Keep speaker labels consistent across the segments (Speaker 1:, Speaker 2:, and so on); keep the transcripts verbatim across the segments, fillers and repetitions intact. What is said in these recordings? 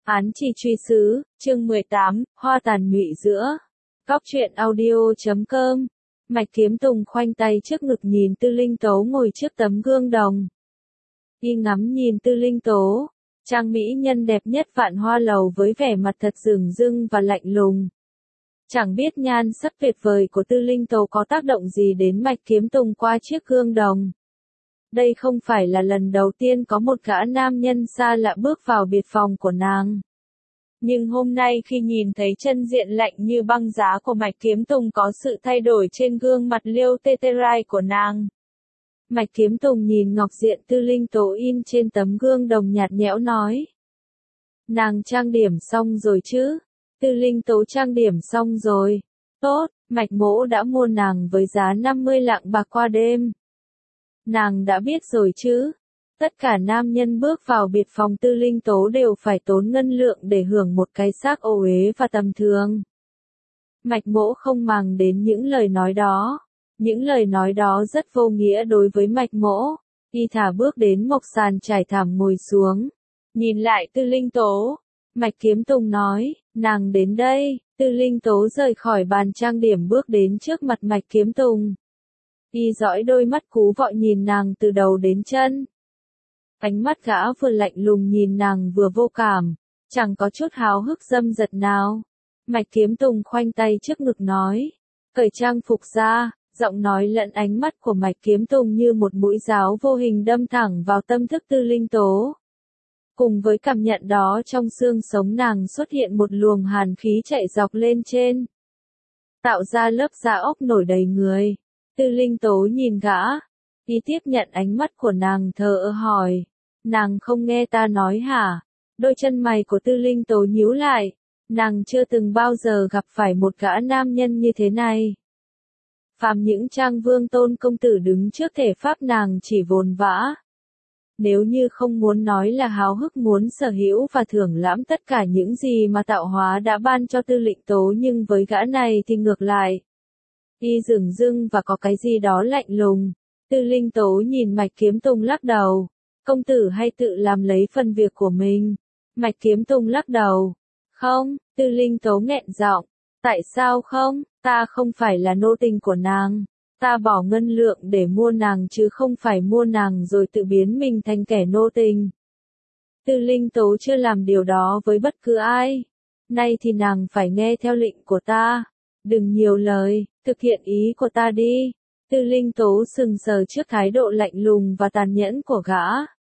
Speaker 1: Án chi truy xứ, chương mười tám, hoa tàn nhụy giữa. Góc truyện audio chấm com. Mạch Kiếm Tùng khoanh tay trước ngực nhìn Tư Linh Tố ngồi trước tấm gương đồng. Y ngắm nhìn Tư Linh Tố, trang mỹ nhân đẹp nhất vạn hoa lầu với vẻ mặt thật dửng dưng và lạnh lùng. Chẳng biết nhan sắc tuyệt vời của Tư Linh Tố có tác động gì đến Mạch Kiếm Tùng qua chiếc gương đồng. Đây không phải là lần đầu tiên có một gã nam nhân xa lạ bước vào biệt phòng của nàng. Nhưng hôm nay khi nhìn thấy chân diện lạnh như băng giá của Mạch Kiếm Tùng có sự thay đổi trên gương mặt liêu tê tê rai của nàng. Mạch Kiếm Tùng nhìn ngọc diện Tư Linh Tố in trên tấm gương đồng nhạt nhẽo nói. Nàng trang điểm xong rồi chứ? Tư Linh Tố trang điểm xong rồi. Tốt, Mạch Mỗ đã mua nàng với giá năm mươi lạng bạc qua đêm. Nàng đã biết rồi chứ? Tất cả nam nhân bước vào biệt phòng Tư Linh Tố đều phải tốn ngân lượng để hưởng một cái xác ô uế và tầm thường. Mạch Mỗ không màng đến những lời nói đó. Những lời nói đó rất vô nghĩa đối với Mạch Mỗ. Y thả bước đến mộc sàn trải thảm ngồi xuống. Nhìn lại Tư Linh Tố. Mạch Kiếm Tùng nói, nàng đến đây. Tư Linh Tố rời khỏi bàn trang điểm bước đến trước mặt Mạch Kiếm Tùng. Y dõi đôi mắt cú vọ nhìn nàng từ đầu đến chân. Ánh mắt gã vừa lạnh lùng nhìn nàng vừa vô cảm, chẳng có chút háo hức dâm dật nào. Mạch Kiếm Tùng khoanh tay trước ngực nói, cởi trang phục ra, giọng nói lẫn ánh mắt của Mạch Kiếm Tùng như một mũi giáo vô hình đâm thẳng vào tâm thức Tư Linh Tố. Cùng với cảm nhận đó trong xương sống nàng xuất hiện một luồng hàn khí chạy dọc lên trên, tạo ra lớp da ốc nổi đầy người. Tư Linh Tố nhìn gã, y tiếp nhận ánh mắt của nàng thờ ơ hỏi, nàng không nghe ta nói hả? Đôi chân mày của Tư Linh Tố nhíu lại, nàng chưa từng bao giờ gặp phải một gã nam nhân như thế này. Phàm những trang vương tôn công tử đứng trước thể pháp nàng chỉ vồn vã. Nếu như không muốn nói là háo hức muốn sở hữu và thưởng lãm tất cả những gì mà tạo hóa đã ban cho Tư Linh Tố, nhưng với gã này thì ngược lại. Y dửng dưng và có cái gì đó lạnh lùng. Tư Linh Tố nhìn Mạch Kiếm Tùng lắc đầu. Công tử hay tự làm lấy phần việc của mình? Mạch Kiếm Tùng lắc đầu. Không, Tư Linh Tố nghẹn giọng. Tại sao không? Ta không phải là nô tình của nàng. Ta bỏ ngân lượng để mua nàng chứ không phải mua nàng rồi tự biến mình thành kẻ nô tình. Tư Linh Tố chưa làm điều đó với bất cứ ai. Nay thì nàng phải nghe theo lệnh của ta. Đừng nhiều lời, thực hiện ý của ta đi. Tư Linh Tố sừng sờ trước thái độ lạnh lùng và tàn nhẫn của gã.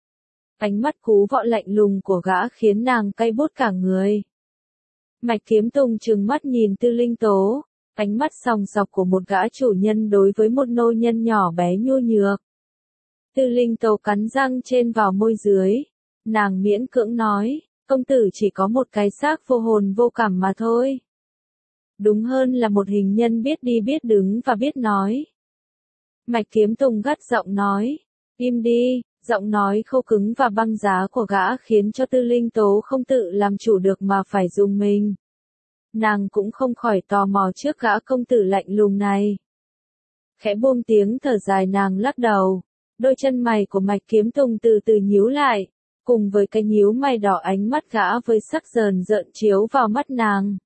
Speaker 1: Ánh mắt cú vọ lạnh lùng của gã khiến nàng cay bút cả người. Mạch Kiếm Tùng trừng mắt nhìn Tư Linh Tố, ánh mắt sòng sọc của một gã chủ nhân đối với một nô nhân nhỏ bé nhu nhược. Tư Linh Tố cắn răng trên vào môi dưới, nàng miễn cưỡng nói, công tử chỉ có một cái xác vô hồn vô cảm mà thôi. Đúng hơn là một hình nhân biết đi biết đứng và biết nói. Mạch Kiếm Tùng gắt giọng nói, im đi, giọng nói khô cứng và băng giá của gã khiến cho Tư Linh Tố không tự làm chủ được mà phải dùng mình. Nàng cũng không khỏi tò mò trước gã công tử lạnh lùng này. Khẽ buông tiếng thở dài nàng lắc đầu, đôi chân mày của Mạch Kiếm Tùng từ từ nhíu lại, cùng với cái nhíu mày đỏ ánh mắt gã với sắc rờn rợn chiếu vào mắt nàng.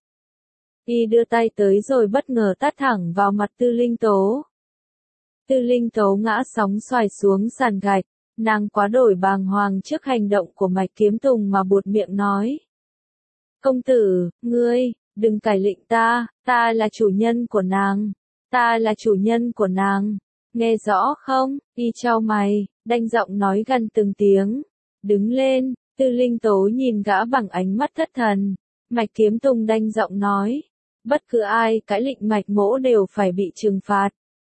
Speaker 1: Y đưa tay tới rồi bất ngờ tát thẳng vào mặt Tư Linh Tố. Tư Linh Tố ngã sóng xoài xuống sàn gạch, nàng quá đổi bàng hoàng trước hành động của Mạch Kiếm Tùng mà buột miệng nói. Công tử, ngươi, đừng cải lệnh ta, ta là chủ nhân của nàng, ta là chủ nhân của nàng, nghe rõ không? Y chau mày, đanh giọng nói gần từng tiếng, đứng lên. Tư Linh Tố nhìn gã bằng ánh mắt thất thần, Mạch Kiếm Tùng đanh giọng nói. Bất cứ ai cãi lệnh Mạch Mỗ đều phải bị trừng phạt.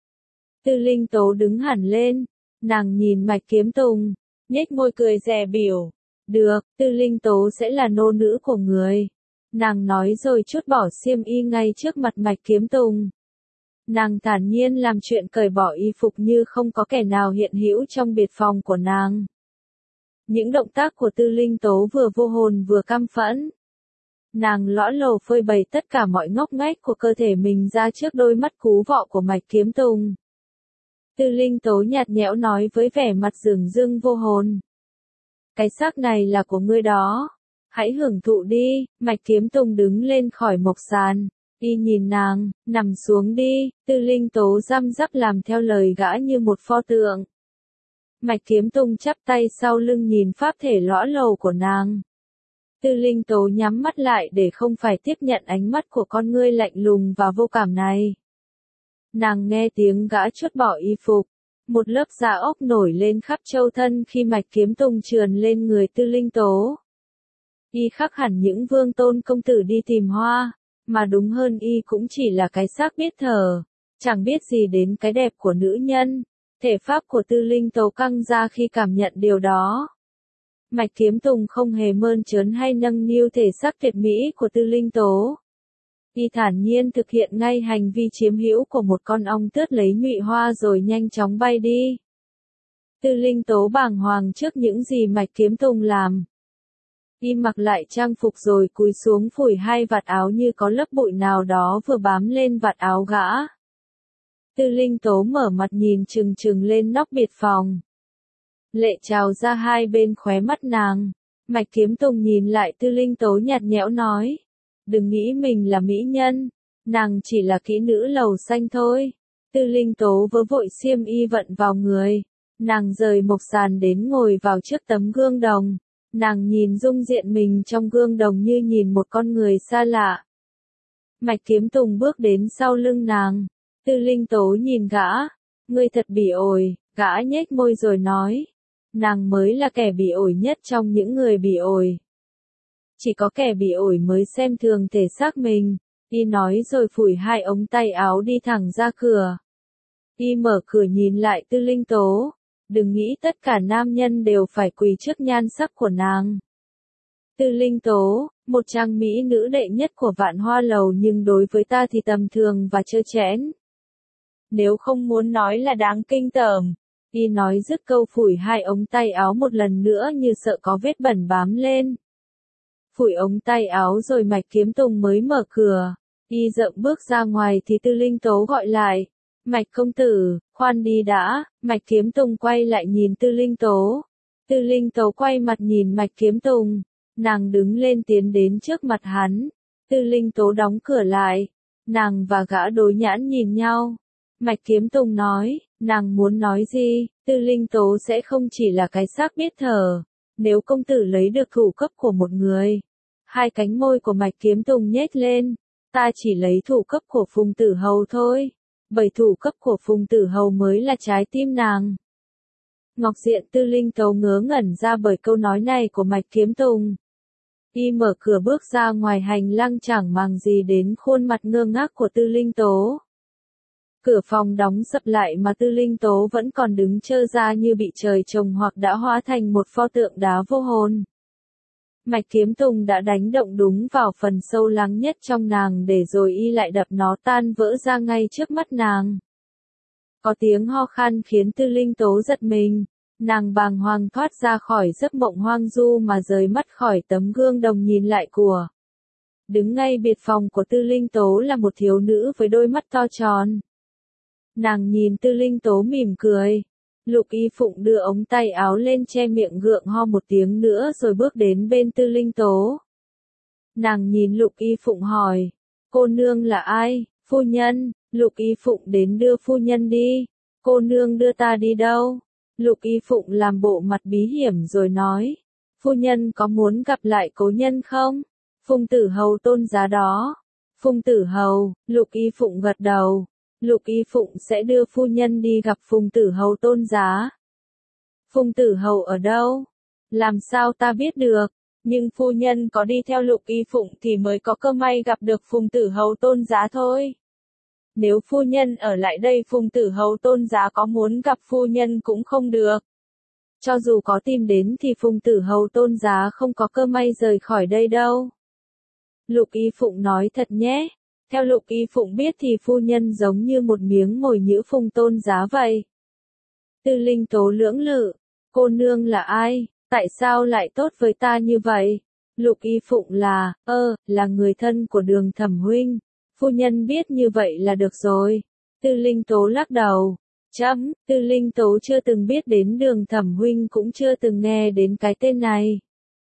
Speaker 1: Tư Linh Tố đứng hẳn lên, nàng nhìn Mạch Kiếm Tùng, nhếch môi cười dè bỉu. Được, Tư Linh Tố sẽ là nô nữ của người. Nàng nói rồi trút bỏ xiêm y ngay trước mặt Mạch Kiếm Tùng. Nàng thản nhiên làm chuyện cởi bỏ y phục như không có kẻ nào hiện hữu trong biệt phòng của nàng. Những động tác của Tư Linh Tố vừa vô hồn vừa căm phẫn. Nàng lõa lồ phơi bày tất cả mọi ngóc ngách của cơ thể mình ra trước đôi mắt cú vọ của Mạch Kiếm Tùng. Tư Linh Tố nhạt nhẽo nói với vẻ mặt dửng dưng vô hồn. Cái xác này là của ngươi đó. Hãy hưởng thụ đi, Mạch Kiếm Tùng đứng lên khỏi mộc sàn. Y nhìn nàng, nằm xuống đi, Tư Linh Tố răm rắp làm theo lời gã như một pho tượng. Mạch Kiếm Tùng chắp tay sau lưng nhìn pháp thể lõa lồ của nàng. Tư Linh Tố nhắm mắt lại để không phải tiếp nhận ánh mắt của con ngươi lạnh lùng và vô cảm này. Nàng nghe tiếng gã chốt bỏ y phục. Một lớp da ốc nổi lên khắp châu thân khi Mạch Kiếm Tùng trườn lên người Tư Linh Tố. Y khác hẳn những vương tôn công tử đi tìm hoa, mà đúng hơn y cũng chỉ là cái xác biết thờ, chẳng biết gì đến cái đẹp của nữ nhân. Thể pháp của Tư Linh Tố căng ra khi cảm nhận điều đó. Mạch Kiếm Tùng không hề mơn trớn hay nâng niu thể xác tuyệt mỹ của Tư Linh Tố. Y thản nhiên thực hiện ngay hành vi chiếm hữu của một con ong tước lấy nhụy hoa rồi nhanh chóng bay đi. Tư Linh Tố bàng hoàng trước những gì Mạch Kiếm Tùng làm. Y mặc lại trang phục rồi cúi xuống phủi hai vạt áo như có lớp bụi nào đó vừa bám lên vạt áo gã. Tư Linh Tố mở mặt nhìn trừng trừng lên nóc biệt phòng. Lệ trào ra hai bên khóe mắt nàng. Mạch Kiếm Tùng nhìn lại Tư Linh Tố nhạt nhẽo nói. Đừng nghĩ mình là mỹ nhân. Nàng chỉ là kỹ nữ lầu xanh thôi. Tư Linh Tố vớ vội xiêm y vận vào người. Nàng rời mộc sàn đến ngồi vào trước tấm gương đồng. Nàng nhìn dung diện mình trong gương đồng như nhìn một con người xa lạ. Mạch Kiếm Tùng bước đến sau lưng nàng. Tư Linh Tố nhìn gã. Ngươi thật bỉ ổi, gã nhếch môi rồi nói. Nàng mới là kẻ bỉ ổi nhất trong những người bỉ ổi. Chỉ có kẻ bỉ ổi mới xem thường thể xác mình. Y nói rồi phủi hai ống tay áo đi thẳng ra cửa. Y mở cửa nhìn lại Tư Linh Tố. Đừng nghĩ tất cả nam nhân đều phải quỳ trước nhan sắc của nàng. Tư Linh Tố, một trang mỹ nữ đệ nhất của Vạn Hoa Lầu nhưng đối với ta thì tầm thường và trơ trẽn. Nếu không muốn nói là đáng kinh tởm. Y nói dứt câu phủi hai ống tay áo một lần nữa như sợ có vết bẩn bám lên. Phủi ống tay áo rồi Mạch Kiếm Tùng mới mở cửa. Y dậm bước ra ngoài thì Tư Linh Tố gọi lại. Mạch công tử, khoan đi đã. Mạch Kiếm Tùng quay lại nhìn Tư Linh Tố. Tư Linh Tố quay mặt nhìn Mạch Kiếm Tùng. Nàng đứng lên tiến đến trước mặt hắn. Tư Linh Tố đóng cửa lại. Nàng và gã đối nhãn nhìn nhau. Mạch Kiếm Tùng nói, nàng muốn nói gì? Tư Linh Tố sẽ không chỉ là cái xác biết thờ. Nếu công tử lấy được thủ cấp của một người. Hai cánh môi của Mạch Kiếm Tùng nhếch lên. Ta chỉ lấy thủ cấp của Phùng Tử Hầu thôi. Bởi thủ cấp của Phùng Tử Hầu mới là trái tim nàng. Ngọc diện Tư Linh Tố ngớ ngẩn ra bởi câu nói này của Mạch Kiếm Tùng. Y mở cửa bước ra ngoài hành lang chẳng màng gì đến khuôn mặt ngơ ngác của Tư Linh Tố. Cửa phòng đóng sập lại mà Tư Linh Tố vẫn còn đứng trơ ra như bị trời trồng hoặc đã hóa thành một pho tượng đá vô hồn. Mạch Kiếm Tùng đã đánh động đúng vào phần sâu lắng nhất trong nàng để rồi y lại đập nó tan vỡ ra ngay trước mắt nàng. Có tiếng ho khan khiến Tư Linh Tố giật mình. Nàng bàng hoàng thoát ra khỏi giấc mộng hoang du mà rời mắt khỏi tấm gương đồng nhìn lại của. Đứng ngay biệt phòng của Tư Linh Tố là một thiếu nữ với đôi mắt to tròn. Nàng nhìn Tư Linh Tố mỉm cười. Lục Y Phụng đưa ống tay áo lên che miệng gượng ho một tiếng nữa rồi bước đến bên Tư Linh Tố. Nàng nhìn Lục Y Phụng hỏi. Cô nương là ai? Phu nhân. Lục Y Phụng đến đưa phu nhân đi. Cô nương đưa ta đi đâu? Lục Y Phụng làm bộ mặt bí hiểm rồi nói. Phu nhân có muốn gặp lại cố nhân không? Phùng Tử Hầu Tôn Giá đó. Phùng Tử Hầu. Lục Y Phụng gật đầu. Lục Y Phụng sẽ đưa phu nhân đi gặp Phùng Tử Hầu Tôn Giá. Phùng Tử Hầu ở đâu? Làm sao ta biết được? Nhưng phu nhân có đi theo Lục Y Phụng thì mới có cơ may gặp được Phùng Tử Hầu Tôn Giá thôi. Nếu phu nhân ở lại đây Phùng Tử Hầu Tôn Giá có muốn gặp phu nhân cũng không được. Cho dù có tìm đến thì Phùng Tử Hầu Tôn Giá không có cơ may rời khỏi đây đâu. Lục Y Phụng nói thật nhé. Theo Lục Y Phụng biết thì phu nhân giống như một miếng mồi nhữ Phùng Tôn Giá vậy. Tư Linh Tố lưỡng lự. Cô nương là ai? Tại sao lại tốt với ta như vậy? Lục Y Phụng là, ơ, là người thân của Đường Thẩm huynh. Phu nhân biết như vậy là được rồi. Tư Linh Tố lắc đầu. Chấm, Tư Linh Tố chưa từng biết đến Đường Thẩm huynh cũng chưa từng nghe đến cái tên này.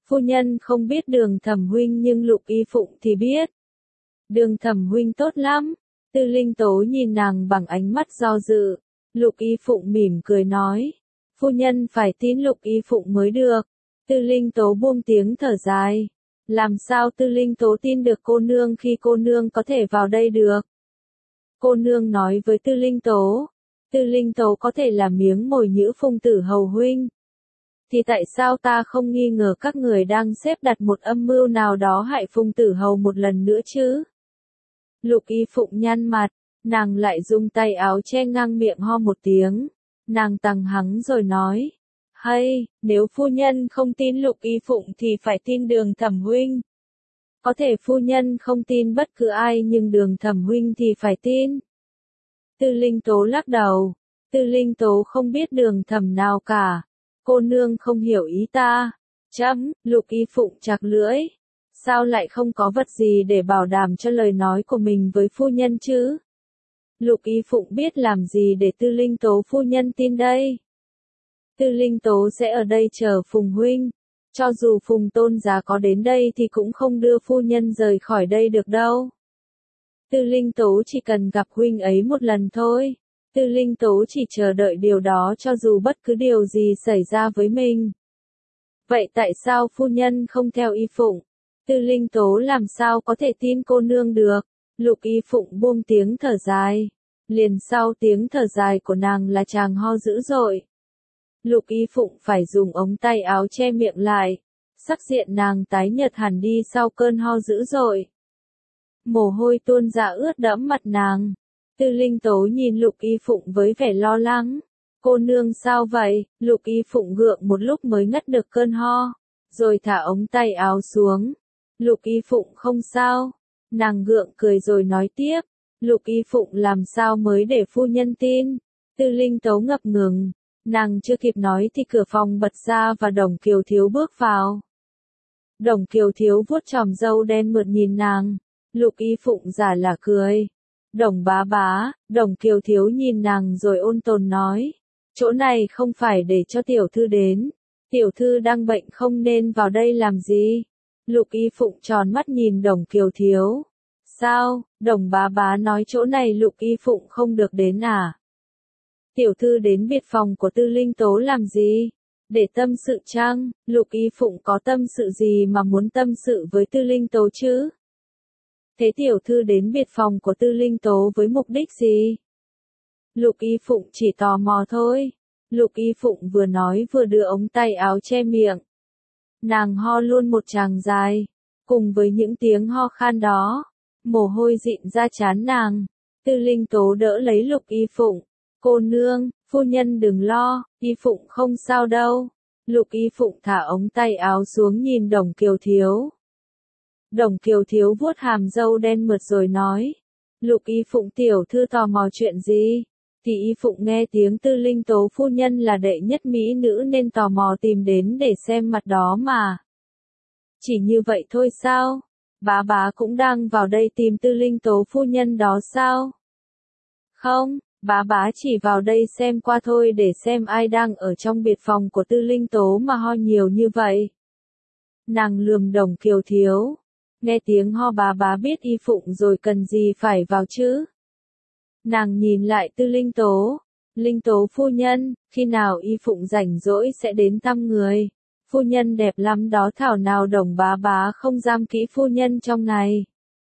Speaker 1: Phu nhân không biết Đường Thẩm huynh nhưng Lục Y Phụng thì biết. Đường Thẩm huynh tốt lắm. Tư Linh Tố nhìn nàng bằng ánh mắt do dự. Lục Y Phụng mỉm cười nói. Phu nhân phải tin Lục Y Phụng mới được. Tư Linh Tố buông tiếng thở dài. Làm sao Tư Linh Tố tin được cô nương khi cô nương có thể vào đây được? Cô nương nói với Tư Linh Tố. Tư Linh Tố có thể là miếng mồi nhữ Phùng Tử Hầu huynh. Thì tại sao ta không nghi ngờ các người đang xếp đặt một âm mưu nào đó hại Phùng Tử Hầu một lần nữa chứ? Lục Y Phụng nhăn mặt, nàng lại dùng tay áo che ngang miệng ho một tiếng. Nàng tằng hắng rồi nói. Hay, nếu phu nhân không tin Lục Y Phụng thì phải tin Đường Thẩm huynh. Có thể phu nhân không tin bất cứ ai nhưng Đường Thẩm huynh thì phải tin. Tư Linh Tố lắc đầu. Tư Linh Tố không biết Đường Thẩm nào cả. Cô nương không hiểu ý ta. Chấm, Lục Y Phụng chạc lưỡi. Sao lại không có vật gì để bảo đảm cho lời nói của mình với phu nhân chứ? Lục Y Phụng biết làm gì để Tư Linh Tố phu nhân tin đây? Tư Linh Tố sẽ ở đây chờ Phùng huynh. Cho dù Phùng tôn giá có đến đây thì cũng không đưa phu nhân rời khỏi đây được đâu. Tư Linh Tố chỉ cần gặp huynh ấy một lần thôi. Tư Linh Tố chỉ chờ đợi điều đó cho dù bất cứ điều gì xảy ra với mình. Vậy tại sao phu nhân không theo Y Phụng? Tư Linh Tố làm sao có thể tin cô nương được? Lục Y Phụng buông tiếng thở dài. Liền sau tiếng thở dài của nàng là chàng ho dữ dội. Lục Y Phụng phải dùng ống tay áo che miệng lại. Sắc diện nàng tái nhợt hẳn đi sau cơn ho dữ dội. Mồ hôi tuôn ra ướt đẫm mặt nàng. Tư Linh Tố nhìn Lục Y Phụng với vẻ lo lắng. Cô nương sao vậy? Lục Y Phụng gượng một lúc mới ngắt được cơn ho. Rồi thả ống tay áo xuống. Lục Y Phụng không sao. Nàng gượng cười rồi nói tiếp. Lục Y Phụng làm sao mới để phu nhân tin? Tư Linh Tố ngập ngừng. Nàng chưa kịp nói thì cửa phòng bật ra và Đồng Kiều Thiếu bước vào. Đồng Kiều Thiếu vuốt chòm râu đen mượt nhìn nàng. Lục Y Phụng giả là cười. Đồng bá bá, Đồng Kiều Thiếu nhìn nàng rồi ôn tồn nói. Chỗ này không phải để cho tiểu thư đến. Tiểu thư đang bệnh không nên vào đây làm gì. Lục Y Phụng tròn mắt nhìn Đồng Kiều Thiếu. Sao, Đồng bá bá nói chỗ này Lục Y Phụng không được đến à? Tiểu thư đến biệt phòng của Tư Linh Tố làm gì? Để tâm sự chăng? Lục Y Phụng có tâm sự gì mà muốn tâm sự với Tư Linh Tố chứ? Thế tiểu thư đến biệt phòng của Tư Linh Tố với mục đích gì? Lục Y Phụng chỉ tò mò thôi. Lục Y Phụng vừa nói vừa đưa ống tay áo che miệng. Nàng ho luôn một tràng dài. Cùng với những tiếng ho khan đó, mồ hôi dịn ra trán nàng. Tư Linh Tố đỡ lấy Lục Y Phụng. Cô nương, phu nhân đừng lo, Y Phụng không sao đâu. Lục Y Phụng thả ống tay áo xuống nhìn Đồng Kiều Thiếu. Đồng Kiều Thiếu vuốt hàm râu đen mượt rồi nói. Lục Y Phụng tiểu thư tò mò chuyện gì? Thì Y Phụng nghe tiếng Tư Linh Tố phu nhân là đệ nhất mỹ nữ nên tò mò tìm đến để xem mặt đó mà. Chỉ như vậy thôi sao? Bá bá cũng đang vào đây tìm Tư Linh Tố phu nhân đó sao? Không, bá bá chỉ vào đây xem qua thôi để xem ai đang ở trong biệt phòng của Tư Linh Tố mà ho nhiều như vậy. Nàng lườm Đồng Kiều Thiếu. Nghe tiếng ho bá bá biết Y Phụng rồi cần gì phải vào chứ? Nàng nhìn lại Tư Linh Tố. Linh Tố phu nhân, khi nào Y Phụng rảnh rỗi sẽ đến thăm người. Phu nhân đẹp lắm đó thảo nào Đồng bá bá không giam kỹ phu nhân trong này.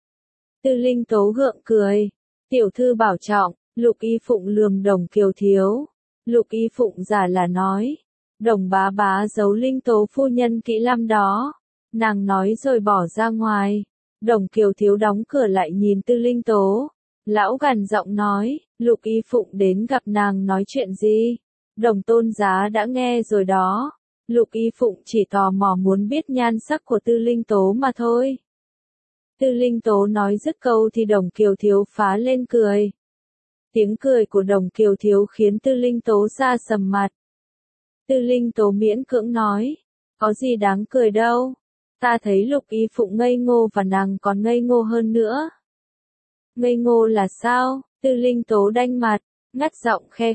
Speaker 1: Tư Linh Tố gượng cười. Tiểu thư bảo trọng. Lục Y Phụng lườm Đồng Kiều Thiếu. Lục Y Phụng giả là nói. Đồng bá bá giấu Linh Tố phu nhân kỹ lắm đó. Nàng nói rồi bỏ ra ngoài. Đồng Kiều Thiếu đóng cửa lại nhìn Tư Linh Tố. Lão gằn giọng nói, Lục Y Phụng đến gặp nàng nói chuyện gì? Đồng tôn giá đã nghe rồi đó. Lục Y Phụng chỉ tò mò muốn biết nhan sắc của Tư Linh Tố mà thôi. Tư Linh Tố nói dứt câu thì Đồng Kiều Thiếu phá lên cười. Tiếng cười của Đồng Kiều Thiếu khiến Tư Linh Tố xa sầm mặt. Tư Linh Tố miễn cưỡng nói, có gì đáng cười đâu. Ta thấy Lục Y Phụng ngây ngô và nàng còn ngây ngô hơn nữa. Ngây ngô là sao? Tư Linh Tố đanh mặt, ngắt giọng khe khát.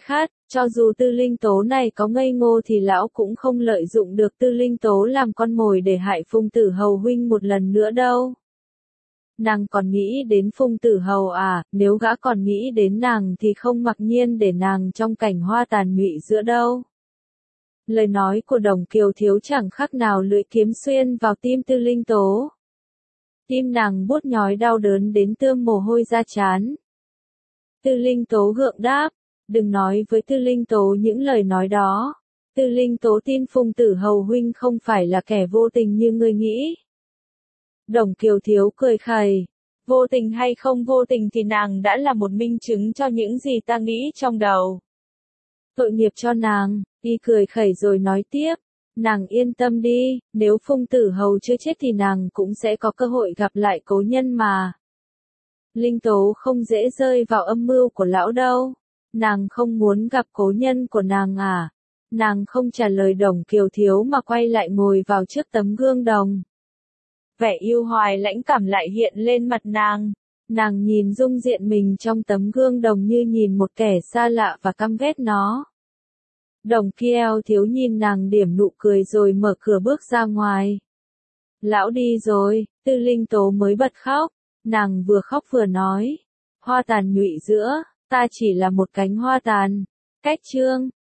Speaker 1: Cho dù Tư Linh Tố này có ngây ngô thì lão cũng không lợi dụng được Tư Linh Tố làm con mồi để hại Phùng Tử Hầu huynh một lần nữa đâu. Nàng còn nghĩ đến Phùng Tử Hầu à, nếu gã còn nghĩ đến nàng thì không mặc nhiên để nàng trong cảnh hoa tàn nhụy giữa đâu. Lời nói của Đồng Kiều Thiếu chẳng khác nào lưỡi kiếm xuyên vào tim Tư Linh Tố. Tim nàng buốt nhói đau đớn đến tươm mồ hôi ra trán. Tư Linh Tố gượng đáp, đừng nói với Tư Linh Tố những lời nói đó. Tư Linh Tố tin Phùng Tử Hầu huynh không phải là kẻ vô tình như ngươi nghĩ. Đồng Kiều Thiếu cười khẩy, vô tình hay không vô tình thì nàng đã là một minh chứng cho những gì ta nghĩ trong đầu. Tội nghiệp cho nàng, y cười khẩy rồi nói tiếp, nàng yên tâm đi, nếu Phùng Tử Hầu chưa chết thì nàng cũng sẽ có cơ hội gặp lại cố nhân mà. Linh Tố không dễ rơi vào âm mưu của lão đâu, nàng không muốn gặp cố nhân của nàng à? Nàng không trả lời Đồng Kiều Thiếu mà quay lại ngồi vào trước tấm gương đồng. Vẻ yêu hoài lãnh cảm lại hiện lên mặt nàng. Nàng nhìn dung diện mình trong tấm gương đồng như nhìn một kẻ xa lạ và căm ghét nó. Đồng Kiều Thiếu nhìn nàng điểm nụ cười rồi mở cửa bước ra ngoài. Lão đi rồi, Tư Linh Tố mới bật khóc. Nàng vừa khóc vừa nói. Hoa tàn nhụy giữa, ta chỉ là một cánh hoa tàn. Cách chương.